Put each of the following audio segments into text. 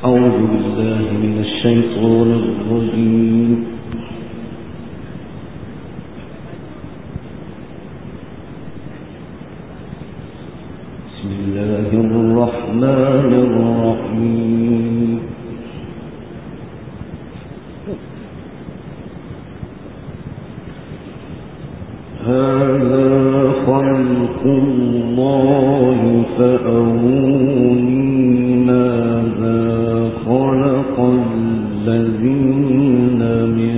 أعوذ بالله من الشيطان الرجيم. بسم الله الرحمن الرحيم. هذا خلق الله فأروني ماذا خلق الذين من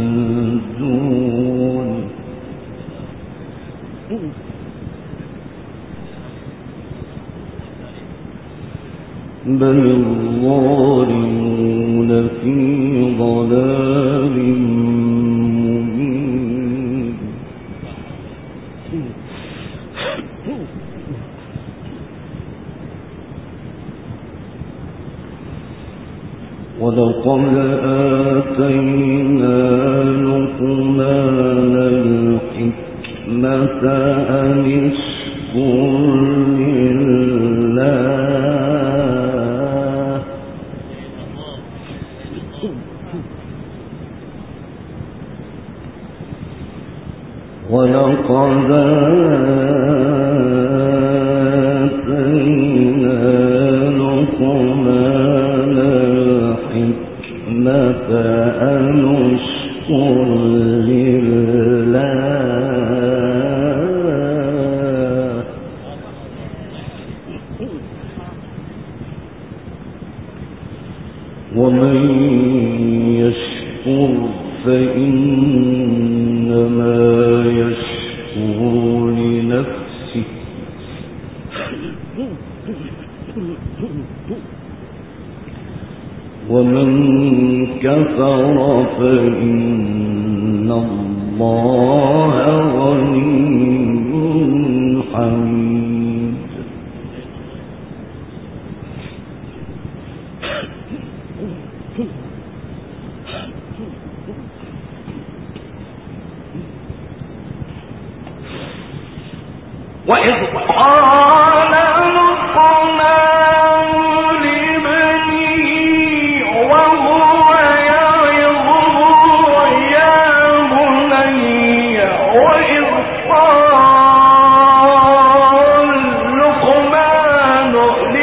دون بل الظالمون في ضلال مبين. ولقد آتينا لقمان الحكمة أن اشكر لله ولقد آتينا لقمان الحكمة أن اشكر لله ومن يشكر فإنما يشكر لنفسه ومن كفر فإن الله غني حميد. وإذ قال لقمان لابنه وهو يعظه يا بني وإذ قال لقمان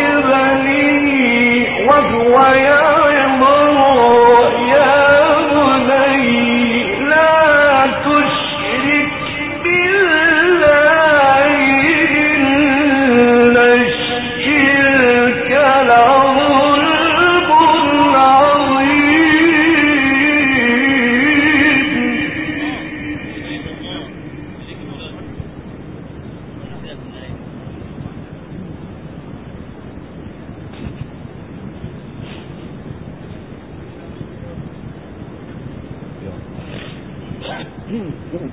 لابنه وهو يعظه يا بني لا تشرك بالله إن الشرك لظلم عظيم.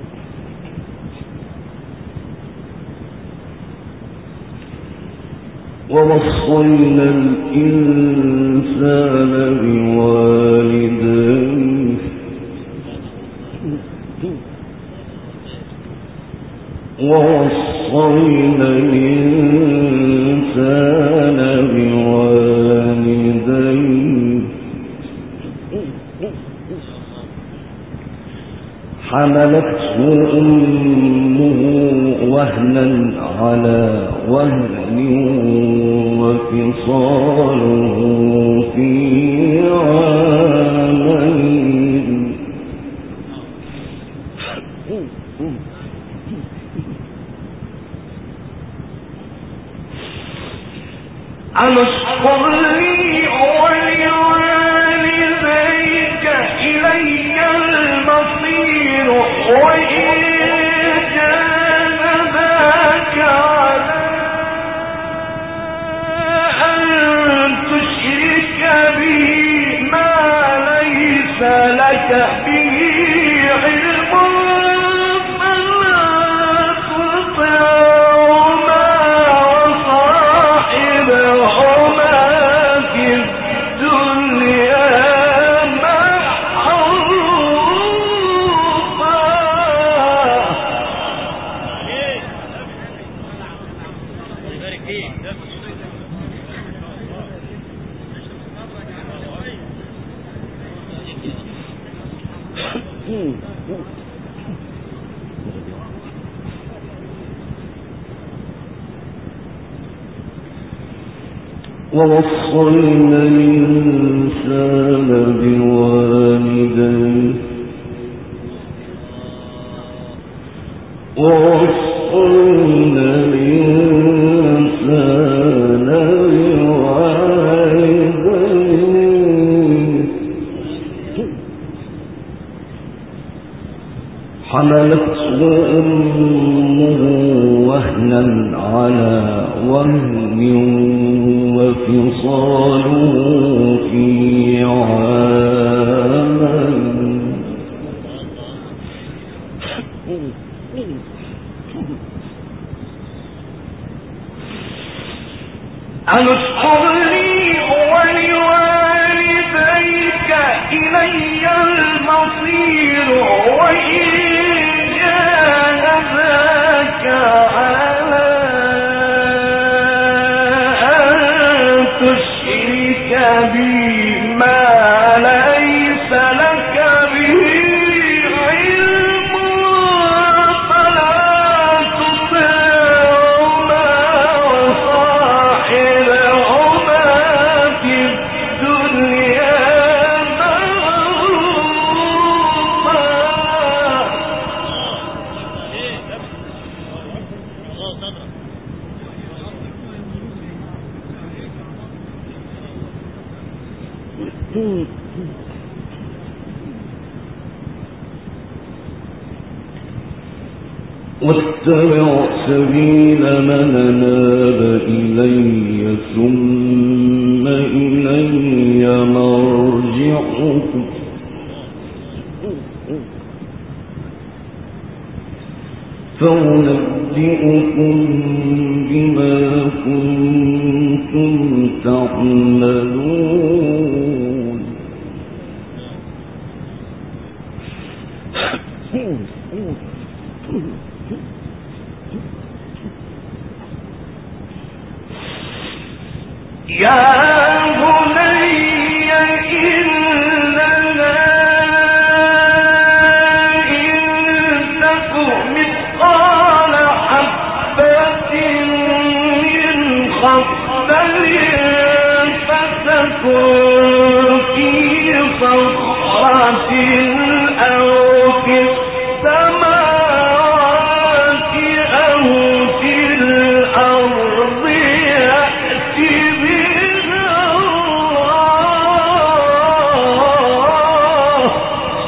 ووصينا الإنسان بوالديه ووصينا الإنسان بوالديه حملته أمه وهنا على وهن وفصاله في عامين أن اشكر لي ولوالديك إلي المصير وإن جانباك على أن تشرك بي ما ليس لك به علم فلا تطعهما وصاحبهما في الدنيا ووصينا الإنسان بوالديه ووصينا الإنسان بوالديه حملته أمه وهنا على وهن وفصاله في عامين أن اشكر لي ولوالديك إلي المصير وإن جاهداك على أن تشرك بي ما ليس لك به علم فلا تطعهما وصاحبهما في الدنيا واتبع سبيل من أناب إلي ثم إلي مرجعكم فأنبئكم بما كنتم تعملون يا بني إنها إن تك مثقال حبة من خردل فتكن في صخرة أو في السماوات أو في الأرض يأتي بها الله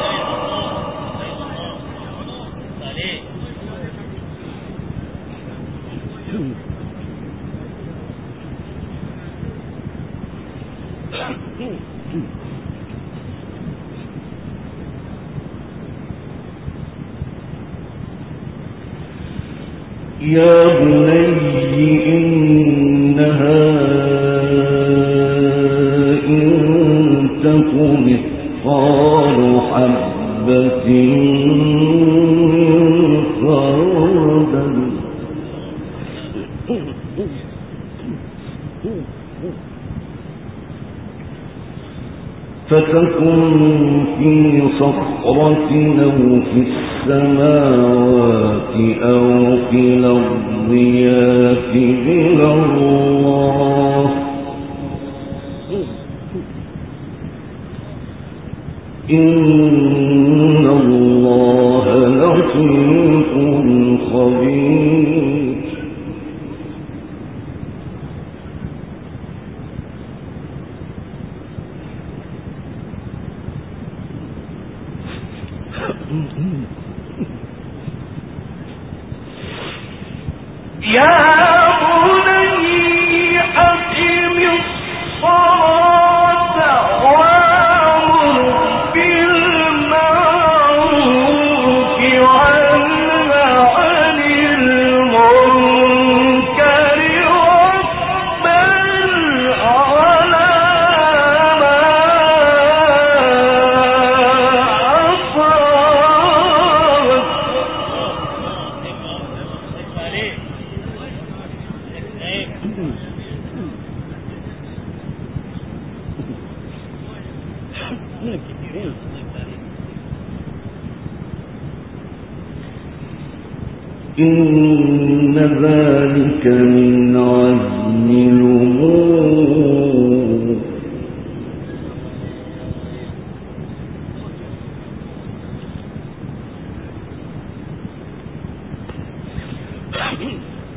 يا بني إنها إن تك مثقال حبة من خردل فتكن في صخرة أو في السماوات أو في الأرض يأت بها الله إن الله لطيف خبير يا بني أقم الصلاة وأمر بالمعروف وانه عن المنكر واصبر على ما إن ذلك من عزم الأمور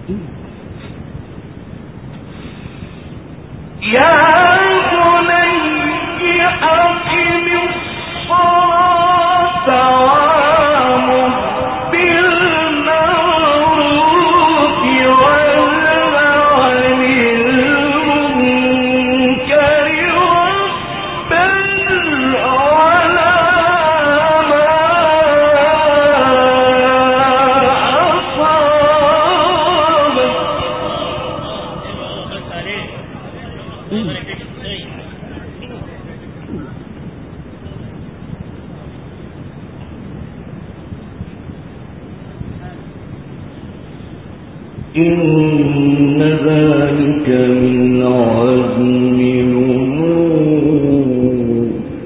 إن ذلك من عزم الأمور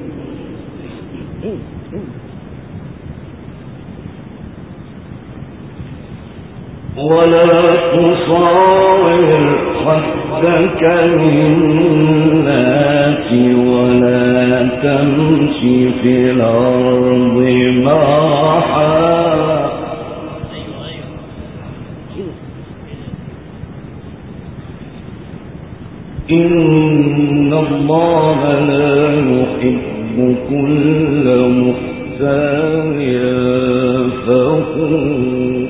ولا تصاغر خدك للناس ولا تمش في الأرض مرحا إن الله لا يحب كل مختال فخور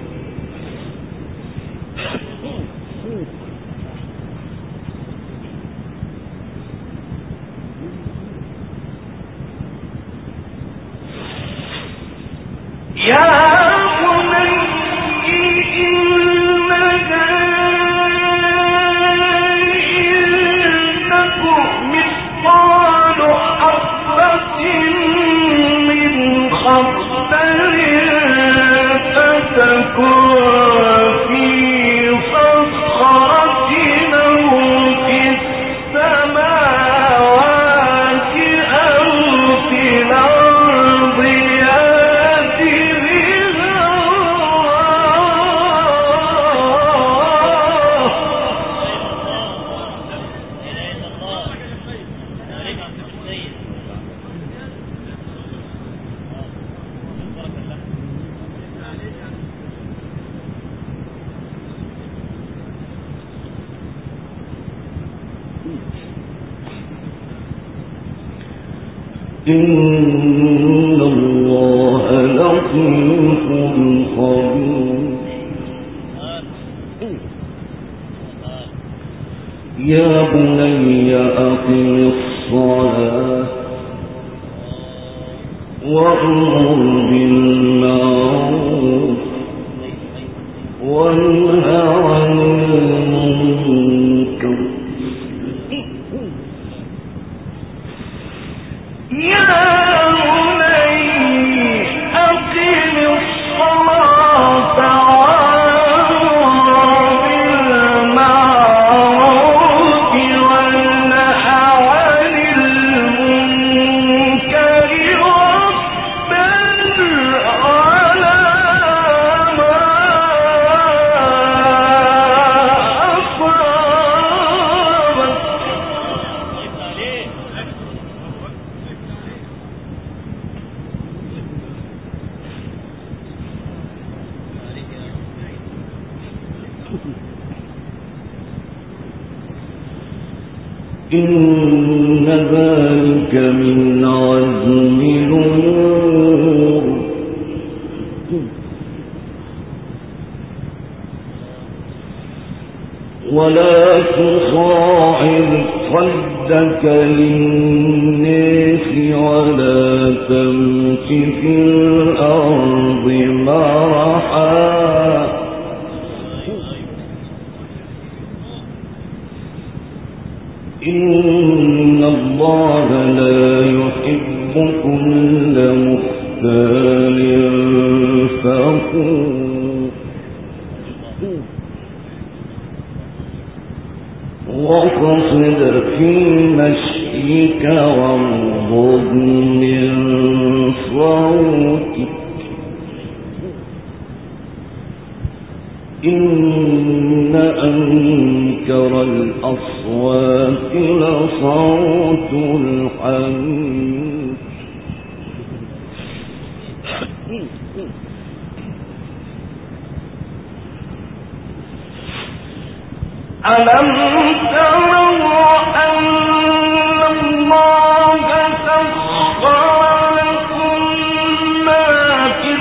إن الله لطيف خبير يا بني أقم الصلاة وأمر بالمعروف وانهى عن المنكر إن ذلك من عزم الأمور ولا تصاعر خدك للناس ولا تمش في الأرض مرحا إن الله لا يحب كل مختال فخور واقصد في مشيك واغضض من صوتك إن أنكر الأصوات لصوت الحمير ألم تروا أن الله سخر لكم ما في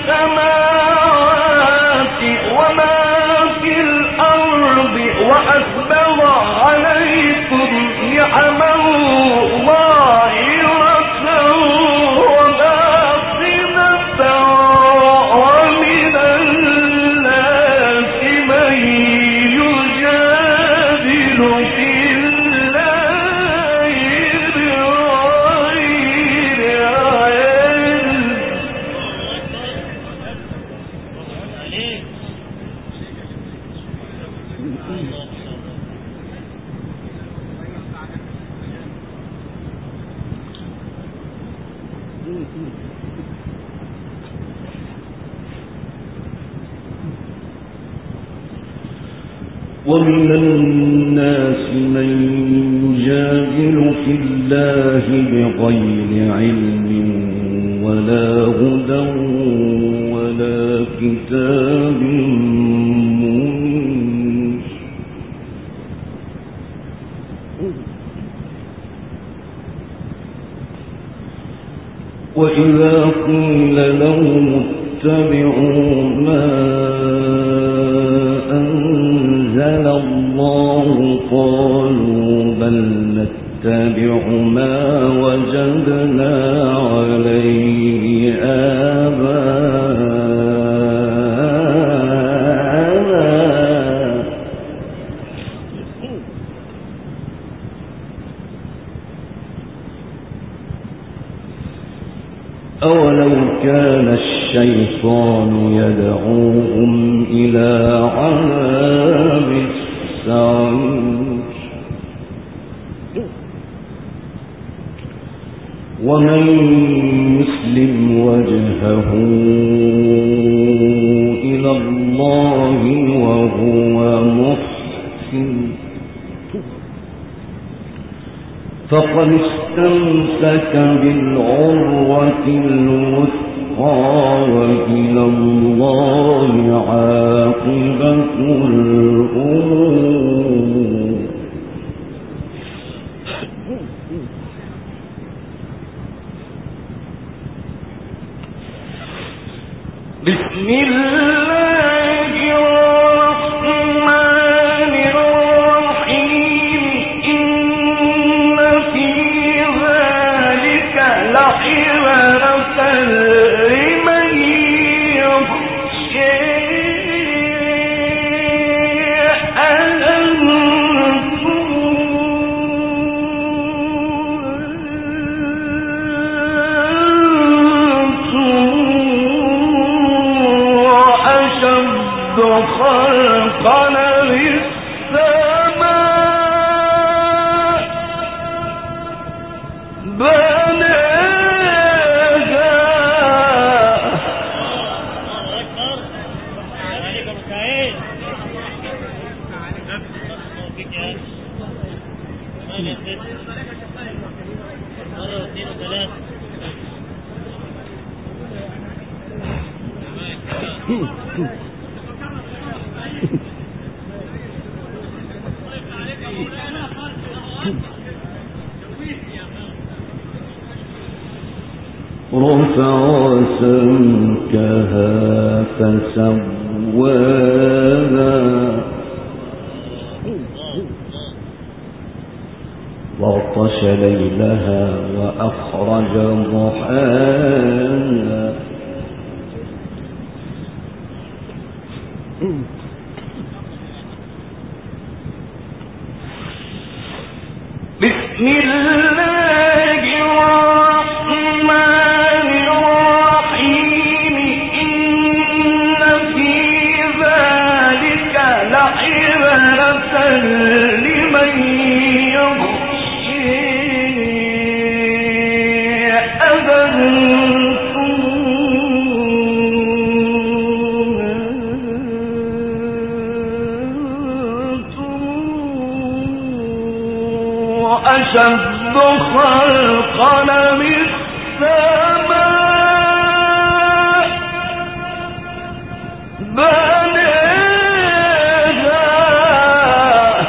السماوات وما في الأرض وأسبغ عليكم نعمه ظاهرة وباطنة ومن الناس من يجادل في الله بغير علم ومن الناس من يجادل في الله بغير علم ولا هدى ولا كتاب منير وإذا قيل لهم اتبعوا ما أنزل الله قالوا بل نتبع ما وجدنا عليه آباءنا أولو كان الشيطان يدعوهم إلى عذاب السعير ومن يسلم وجهه إلى الله وهو محسن فقد استمسك بالعروة الوثقى وإلى الله عاقبة الأمور بسم الله الرحمن الرحيم إن في ذلك لعبرة لمن يخشى خلقنا للسماء بناها رفع سمكها فسواها وأغطش ليلها وأخرج ضحاها بسم الله الرحمن الرحيم إن في ذلك لعبرة لمن يخشى أشد خلقنا من السماء بناها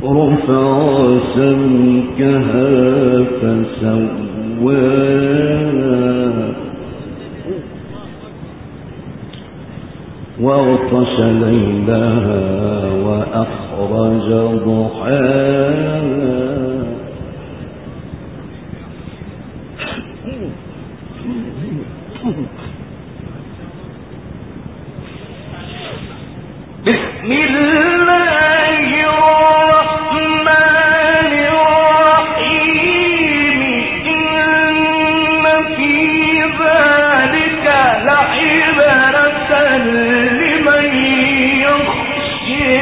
رفع سمكها فسواها وأغطش ليلها وأخرج ضحاها بسم الله الرحمن الرحيم إن في ذلك لعبرة لمن يخشى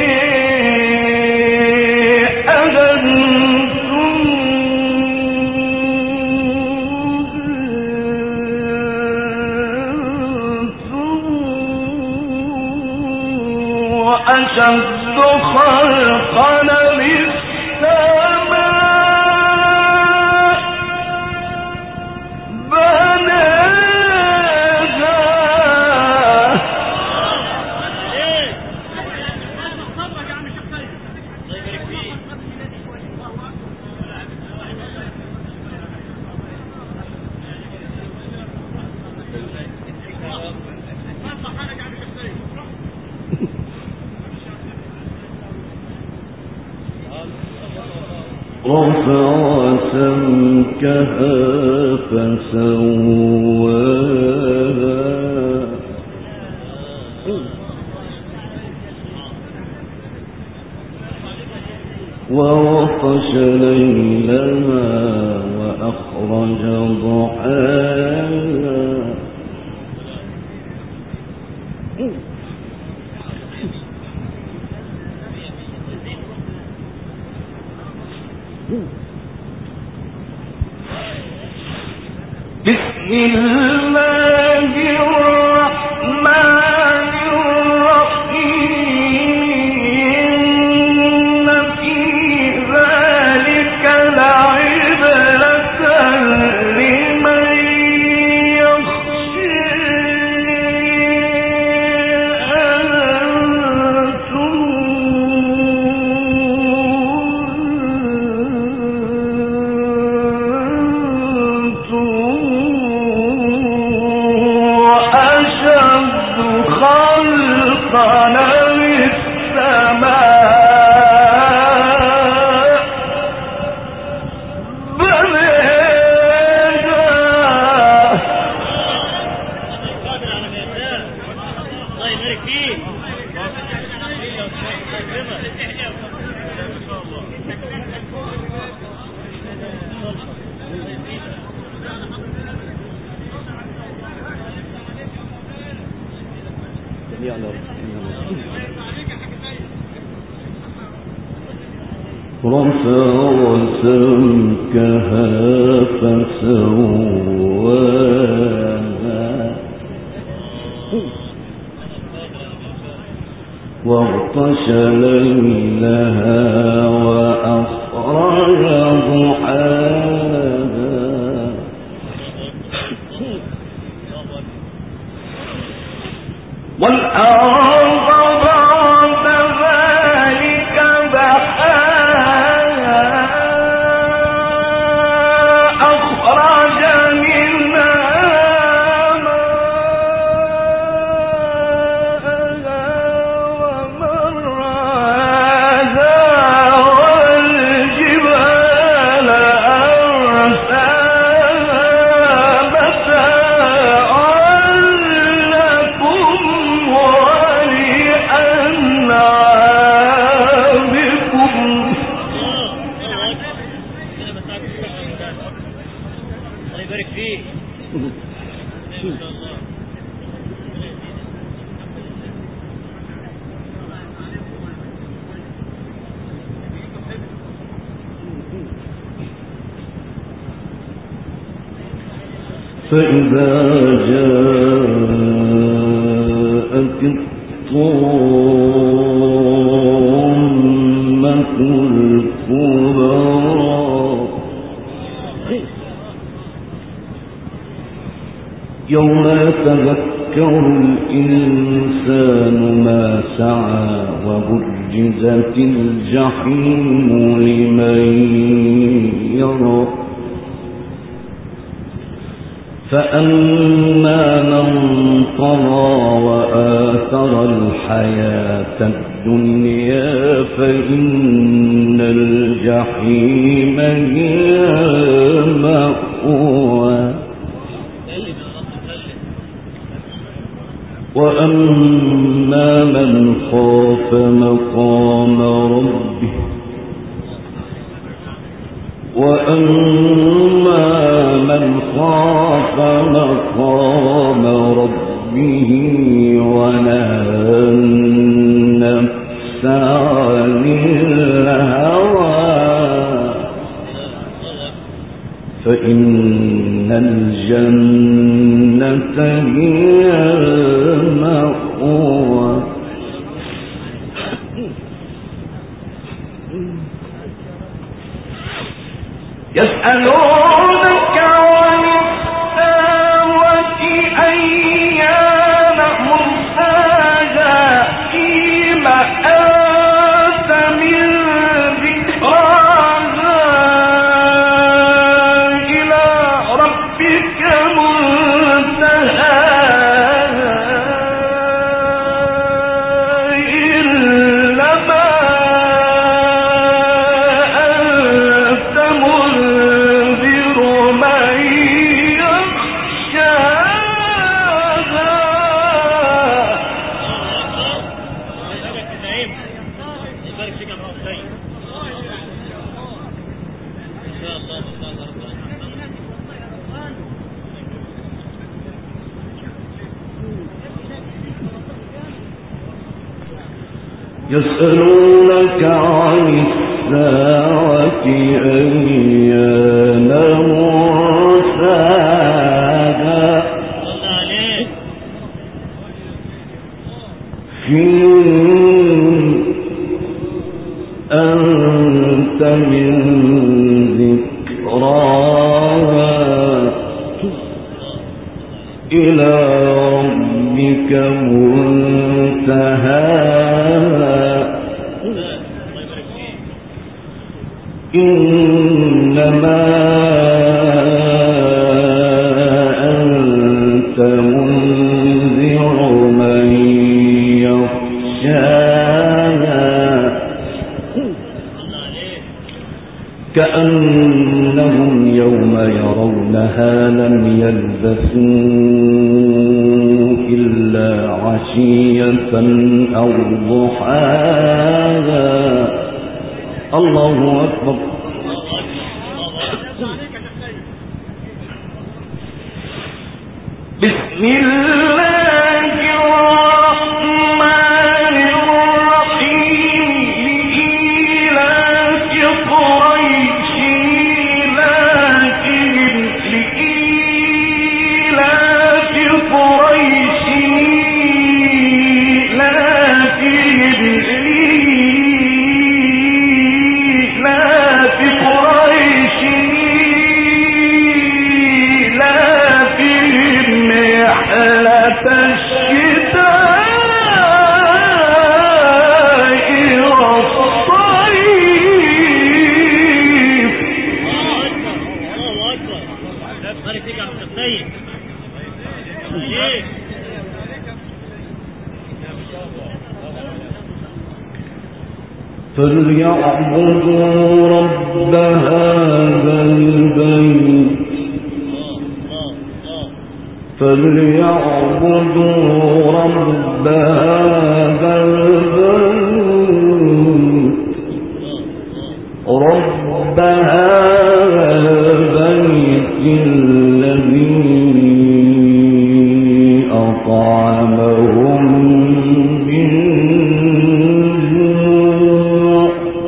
أشد خلقا من السماء بناها رفع سمكها فسواها وغطش ليلها وأخرج ضحاها بسم الله الرحمن الرحيم إن في ذلك لعبرة لمن يخشى رفع سمكها فسواها واغطش ليلها وأخرج ضحاها والأرض بعد ذلك دحاها أخرج منها ماءها ومرعاها والجبال أرساها متاعا لكم ولأنعامكم الله يبارك فيك. فإذا جاءت الطامة الكبرى يوم يتذكر يذكر الإنسان ما سعى وبرزت الجحيم لمن يرى فأما من طغى وآثر الحياة الدنيا فإن الجحيم هي المأوى وأما من خاف مقام ربه ونهى النفس عن الهوى فإن الجنة هي المأوى يسألونك عن الساعة أيان مرساها فيما أنت من ذكراها إلى ربك منتهاها إنما أنت منذر من يخشاها يسألونك عن الساعة أيان مرساها أنت من ذكراها إلى ربك منتهاها إنما أنت منذر من يخشاها كأنهم يوم يرونها لم يلبثوا إلا عشية أو ضحاها الله أكبر بسم الله الرحمن الرحيم لإيلاف قريش فليعبدوا رب هذا البيت رب هذا البيت الذي أطعمهم من جوع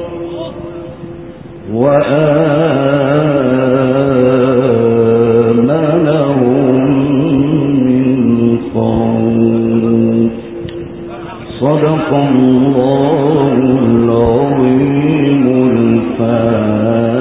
وآمنهم من خوف صدق الله العظيم الفاتح